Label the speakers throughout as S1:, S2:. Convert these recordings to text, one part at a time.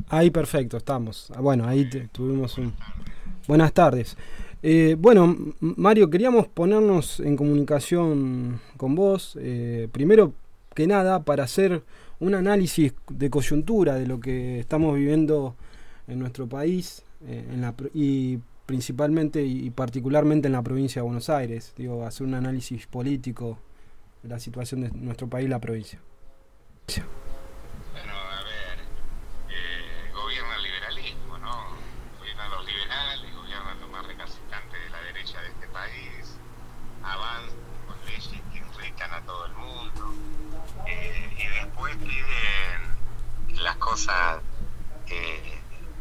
S1: Ahí perfecto, estamos. Bueno, ahí tuvimos un... Buenas tardes. Bueno, Mario, queríamos ponernos en comunicación con vos, primero que nada, para hacer un análisis de coyuntura de lo que estamos viviendo en nuestro país y principalmente y particularmente en la provincia de Buenos Aires. Digo, hacer un análisis político de la situación de nuestro país y la provincia.
S2: Bueno, a ver, gobierna el liberalismo, ¿no? Gobiernan los liberales, gobiernan los más recalcitrantes de la derecha de este país, avanzan con leyes que enriquecen a todo el mundo, y después piden las cosas que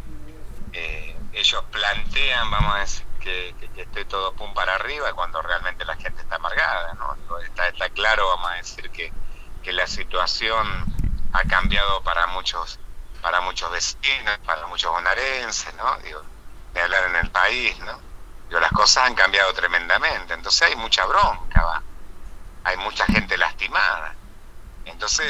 S2: ellos plantean, vamos a decir, que esté todo pum para arriba cuando realmente la gente está amargada, ¿no? Está claro, vamos a decir, que la situación ha cambiado para muchos vecinos, para muchos bonaerenses, ¿no? Digo, de hablar en el país, ¿no? Digo, las cosas han cambiado tremendamente, entonces hay mucha bronca, ¿va? Hay mucha gente lastimada. Entonces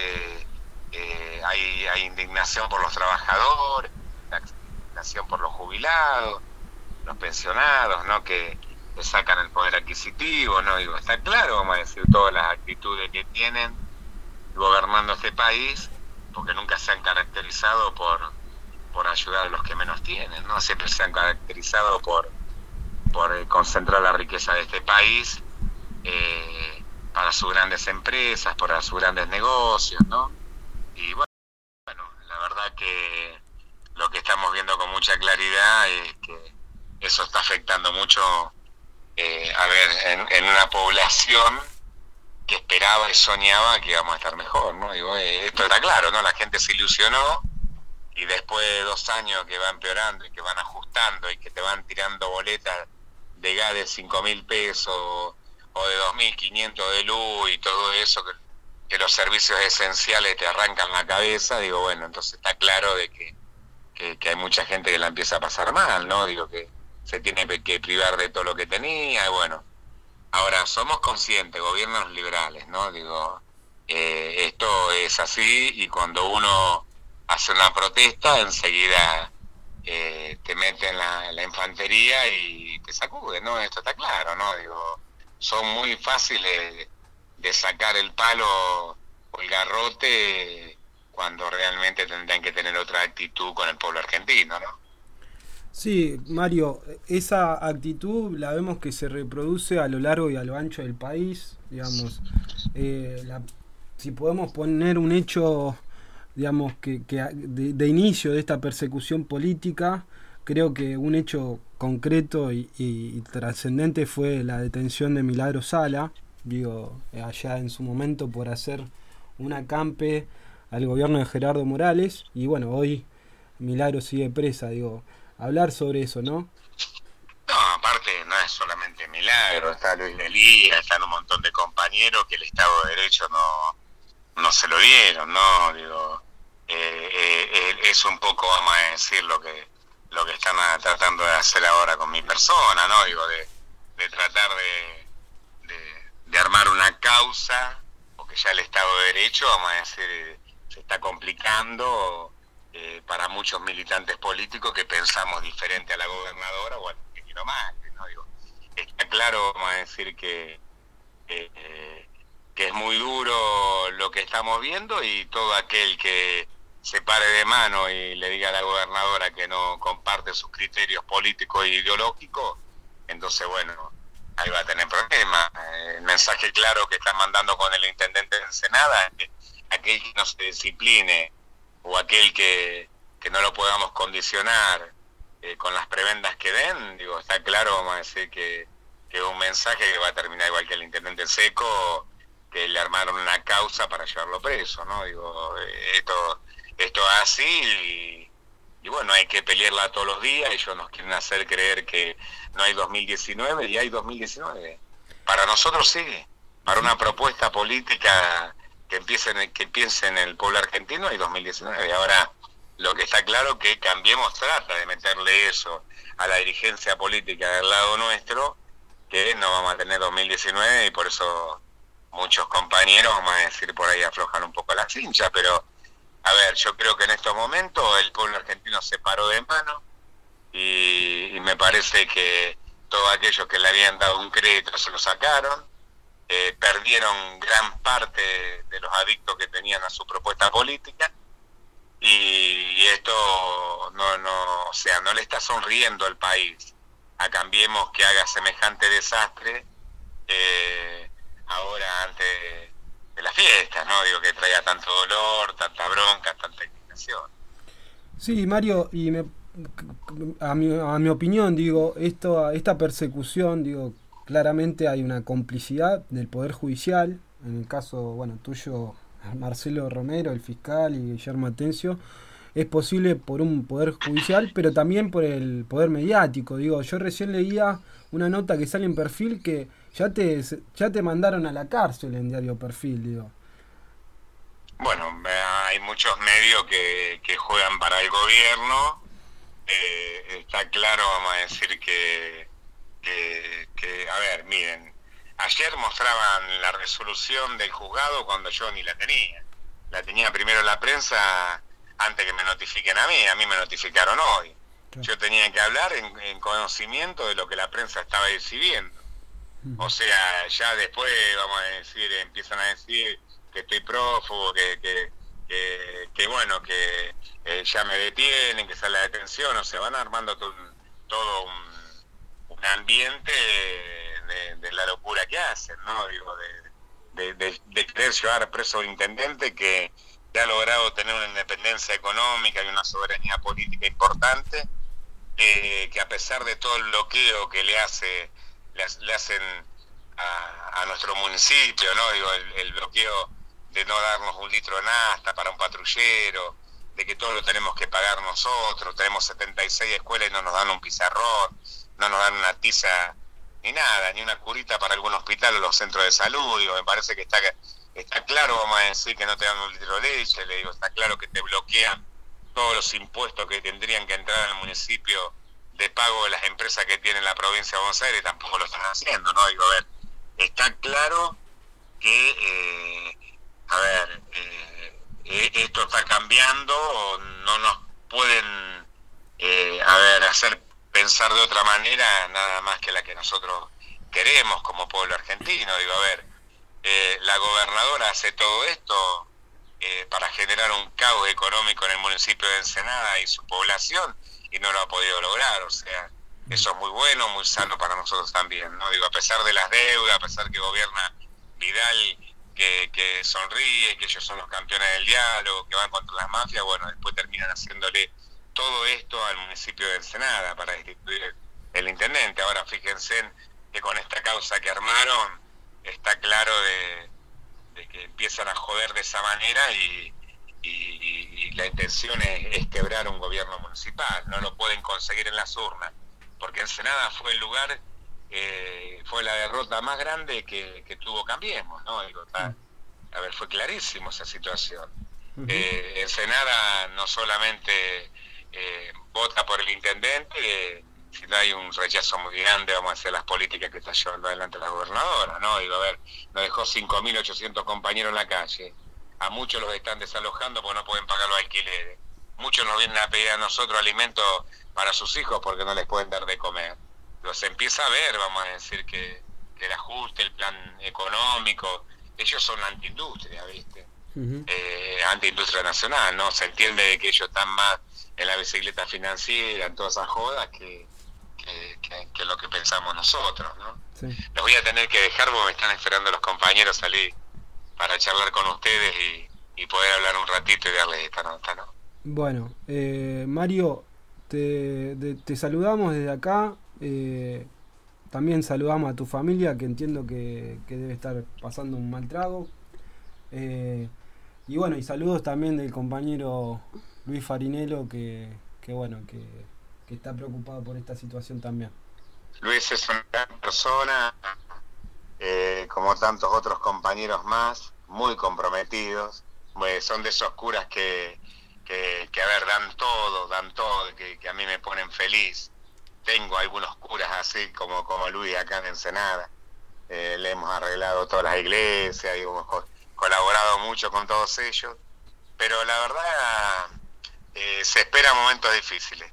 S2: hay indignación por los trabajadores, indignación por los jubilados, los pensionados, ¿no? Que sacan el poder adquisitivo, ¿no? Digo, está claro, vamos a decir, todas las actitudes que tienen gobernando este país, porque nunca se han caracterizado por ayudar a los que menos tienen, ¿no? Siempre se han caracterizado por concentrar la riqueza de este país para sus grandes empresas, para sus grandes negocios, ¿no? Y bueno, la verdad que lo que estamos viendo con mucha claridad es que eso está afectando mucho, a ver, en una población que esperaba y soñaba que íbamos a estar mejor, ¿no? Digo, esto está claro, ¿no? La gente se ilusionó y después de 2 años que va empeorando y que van ajustando y que te van tirando boletas de gas de 5.000 pesos o de 2.500 de luz y todo eso, que los servicios esenciales te arrancan la cabeza, digo, bueno, entonces está claro de que hay mucha gente que la empieza a pasar mal, ¿no? Digo, que se tiene que privar de todo lo que tenía, y bueno, ahora somos conscientes, gobiernos liberales, ¿no? Digo, esto es así y cuando uno hace una protesta, enseguida te meten la infantería y te sacude, ¿no? Esto está claro, ¿no? Digo, son muy fáciles de sacar el palo o el garrote cuando realmente tendrían que tener otra actitud con el pueblo argentino, ¿no?
S1: Sí, Mario, esa actitud la vemos que se reproduce a lo largo y a lo ancho del país, digamos. Si podemos poner un hecho, digamos, de inicio de esta persecución política, creo que un hecho concreto y trascendente fue la detención de Milagro Sala, digo, allá en su momento por hacer un acampe al gobierno de Gerardo Morales, y bueno, hoy Milagro sigue presa, digo, hablar sobre eso, ¿no?
S2: No, aparte no es solamente Milagro, está Luis Delía, están un montón de compañeros que el Estado de Derecho no se lo dieron, ¿no? Digo, es un poco, vamos a decir, lo que están tratando de hacer ahora con mi persona, ¿no? Digo, de tratar de armar una causa, porque ya el Estado de Derecho, vamos a decir, se está complicando para muchos militantes políticos que pensamos diferente a la gobernadora o al ingeniero Macri, ¿no? Digo, está claro, vamos a decir, que es muy duro lo que estamos viendo y todo aquel que se pare de mano y le diga a la gobernadora que no comparte sus criterios políticos e ideológicos, entonces, bueno, ahí va a tener problemas. El mensaje claro que están mandando con el intendente de Ensenada es que aquel que no se discipline o aquel que no lo podamos condicionar con las prebendas que den, digo, está claro, vamos a decir que es un mensaje que va a terminar igual que el intendente Seco, que le armaron una causa para llevarlo preso, ¿no? Digo, esto es así y bueno, hay que pelearla todos los días. Ellos nos quieren hacer creer que no hay 2019 y hay 2019. Para nosotros sí, para una propuesta política que piense en el pueblo argentino hay 2019. Ahora, lo que está claro que Cambiemos trata de meterle eso a la dirigencia política del lado nuestro, que no vamos a tener 2019 y por eso muchos compañeros, vamos a decir, por ahí aflojan un poco la cincha, pero a ver, yo creo que en estos momentos el pueblo argentino se paró de mano y me parece que todos aquellos que le habían dado un crédito se lo sacaron, perdieron gran parte de los adictos que tenían a su propuesta política y esto o sea, no le está sonriendo al país a Cambiemos que haga semejante desastre ahora antes de las fiestas, ¿no? Digo, que traiga tanto dolor, tanta bronca, tanta indignación.
S1: Sí, Mario, a mi opinión, digo, esta persecución, digo, claramente hay una complicidad del Poder Judicial, en el caso, bueno, tuyo, Marcelo Romero, el fiscal, y Guillermo Atencio, es posible por un Poder Judicial, pero también por el Poder Mediático, digo, yo recién leía una nota que sale en Perfil que ya te mandaron a la cárcel en Diario Perfil, digo.
S2: Bueno, hay muchos medios que juegan para el gobierno. Está claro, vamos a decir que, a ver, miren, ayer mostraban la resolución del juzgado cuando yo ni la tenía. La tenía primero la prensa antes que me notifiquen a mí me notificaron hoy. Yo tenía que hablar en conocimiento de lo que la prensa estaba decidiendo. O sea, ya después, vamos a decir, empiezan a decir que estoy prófugo, que bueno, que ya me detienen, que sale la detención, o sea, van armando todo un ambiente de la locura que hacen, ¿no? Digo, de querer llevar preso al intendente que ha logrado tener una independencia económica y una soberanía política importante, que a pesar de todo el bloqueo que le hacen a nuestro municipio, ¿no? Digo, el bloqueo de no darnos un litro de nafta para un patrullero, de que todo lo tenemos que pagar nosotros, tenemos 76 escuelas y no nos dan un pizarrón, no nos dan una tiza ni nada, ni una curita para algún hospital o los centros de salud. Digo, me parece que está claro, vamos a decir, que no te dan un litro de leche, le digo, está claro que te bloquean todos los impuestos que tendrían que entrar al municipio de pago de las empresas que tiene la provincia de Buenos Aires, tampoco lo están haciendo, ¿no? Digo, a ver, está claro que, esto está cambiando, no nos pueden, hacer pensar de otra manera, nada más que la que nosotros queremos como pueblo argentino. Digo, a ver, la gobernadora hace todo esto para generar un caos económico en el municipio de Ensenada y su población, y no lo ha podido lograr. O sea, eso es muy bueno, muy sano para nosotros también, ¿no? Digo, a pesar de las deudas, a pesar que gobierna Vidal, que sonríe, que ellos son los campeones del diálogo, que van contra las mafias, bueno, después terminan haciéndole todo esto al municipio de Ensenada para destituir el intendente. Ahora fíjense que con esta causa que armaron, está claro de que empiezan a joder de esa manera y la intención es quebrar un gobierno municipal. No lo pueden conseguir en las urnas, porque Ensenada fue el lugar, fue la derrota más grande que tuvo Cambiemos, ¿no? Digo, a ver, fue clarísimo esa situación. Ensenada no solamente vota por el intendente, sino hay un rechazo muy grande, vamos a hacer las políticas que está llevando adelante la gobernadora, ¿no? Digo, a ver, nos dejó 5.800 compañeros en la calle, a muchos los están desalojando porque no pueden pagar los alquileres, muchos nos vienen a pedir a nosotros alimentos para sus hijos porque no les pueden dar de comer. Entonces se empieza a ver, vamos a decir, que el ajuste, el plan económico, ellos son antiindustria, ¿viste? Antiindustria nacional, ¿no? Se entiende que ellos están más en la bicicleta financiera, en todas esas jodas, que lo que pensamos nosotros, ¿no? Sí. Los voy a tener que dejar porque me están esperando los compañeros salir para charlar con ustedes y poder hablar un ratito y darles esta nota, ¿no?
S1: Bueno, Mario, te saludamos desde acá, también saludamos a tu familia, que entiendo que debe estar pasando un mal trago, y bueno, y saludos también del compañero Luis Farinello, que está preocupado por esta situación también.
S2: Luis es una gran persona, como tantos otros compañeros más, muy comprometidos, son de esos curas que a ver, dan todo, que a mí me ponen feliz. Tengo algunos curas así como Luis acá en Ensenada, le hemos arreglado todas las iglesias y hemos colaborado mucho con todos ellos, pero la verdad se esperan momentos difíciles.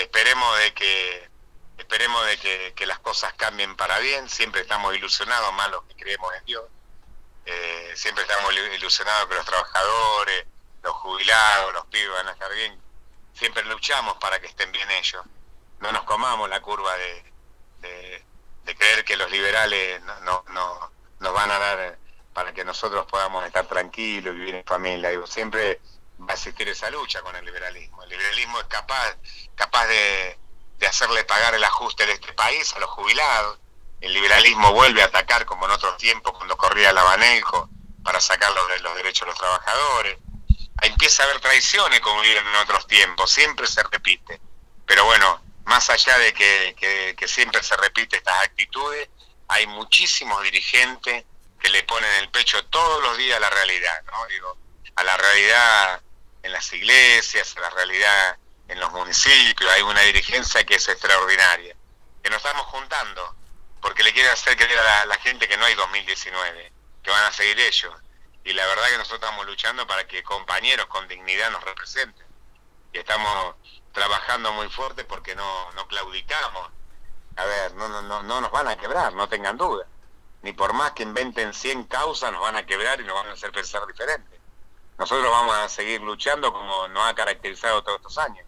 S2: Esperemos de que las cosas cambien para bien. Siempre estamos ilusionados, más los que creemos en Dios. Siempre estamos ilusionados que los trabajadores, los jubilados, los pibes van a estar bien. Siempre luchamos para que estén bien ellos. No nos comamos la curva de creer que los liberales no nos van a dar para que nosotros podamos estar tranquilos y vivir en familia. Digo, siempre va a existir esa lucha con el liberalismo. El liberalismo es capaz de hacerle pagar el ajuste de este país a los jubilados. El liberalismo vuelve a atacar, como en otros tiempos, cuando corría el Abanelco, para sacar los derechos de los trabajadores. Empieza a haber traiciones, como vivieron en otros tiempos, siempre se repite. Pero bueno, más allá de que siempre se repite estas actitudes, hay muchísimos dirigentes que le ponen el pecho todos los días a la realidad, ¿no? Digo, a la realidad en las iglesias, a la realidad en los municipios. Hay una dirigencia que es extraordinaria, que nos estamos juntando porque le quieren hacer creer a la gente que no hay 2019, que van a seguir ellos. Y la verdad que nosotros estamos luchando para que compañeros con dignidad nos representen. Y estamos trabajando muy fuerte porque no claudicamos. A ver, no nos van a quebrar, no tengan duda. Ni por más que inventen 100 causas, nos van a quebrar y nos van a hacer pensar diferente. Nosotros vamos a seguir luchando como nos ha caracterizado todos estos años.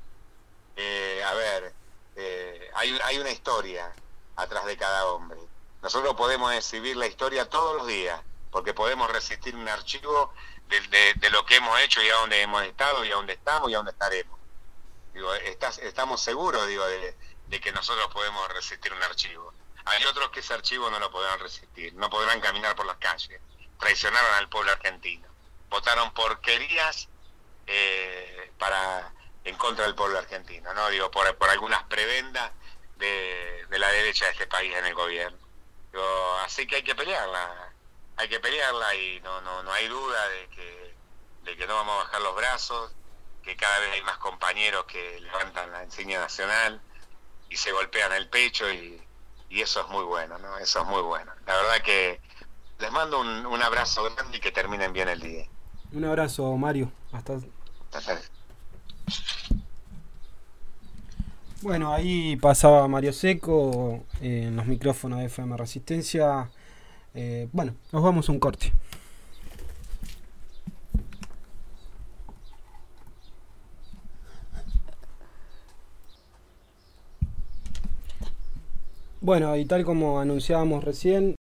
S2: Hay una historia atrás de cada hombre. Nosotros podemos escribir la historia todos los días, porque podemos resistir un archivo de lo que hemos hecho y a dónde hemos estado y a dónde estamos y a dónde estaremos. Digo, estamos seguros, de que nosotros podemos resistir un archivo. Hay otros que ese archivo no lo podrán resistir, no podrán caminar por las calles. Traicionaron al pueblo argentino, votaron porquerías en contra del pueblo argentino, ¿no? Digo, por algunas prebendas de la derecha de este país en el gobierno. Digo, así que hay que pelearla y no hay duda de que no vamos a bajar los brazos, que cada vez hay más compañeros que levantan la insignia nacional y se golpean el pecho y eso es muy bueno, ¿no? Eso es muy bueno. La verdad que les mando un abrazo grande y que terminen bien el día.
S1: Un abrazo, Mario. Hasta... Bueno, ahí pasaba Mario Seco en los micrófonos de FM Resistencia. Bueno, nos vamos a un corte. Bueno, y tal como anunciábamos recién,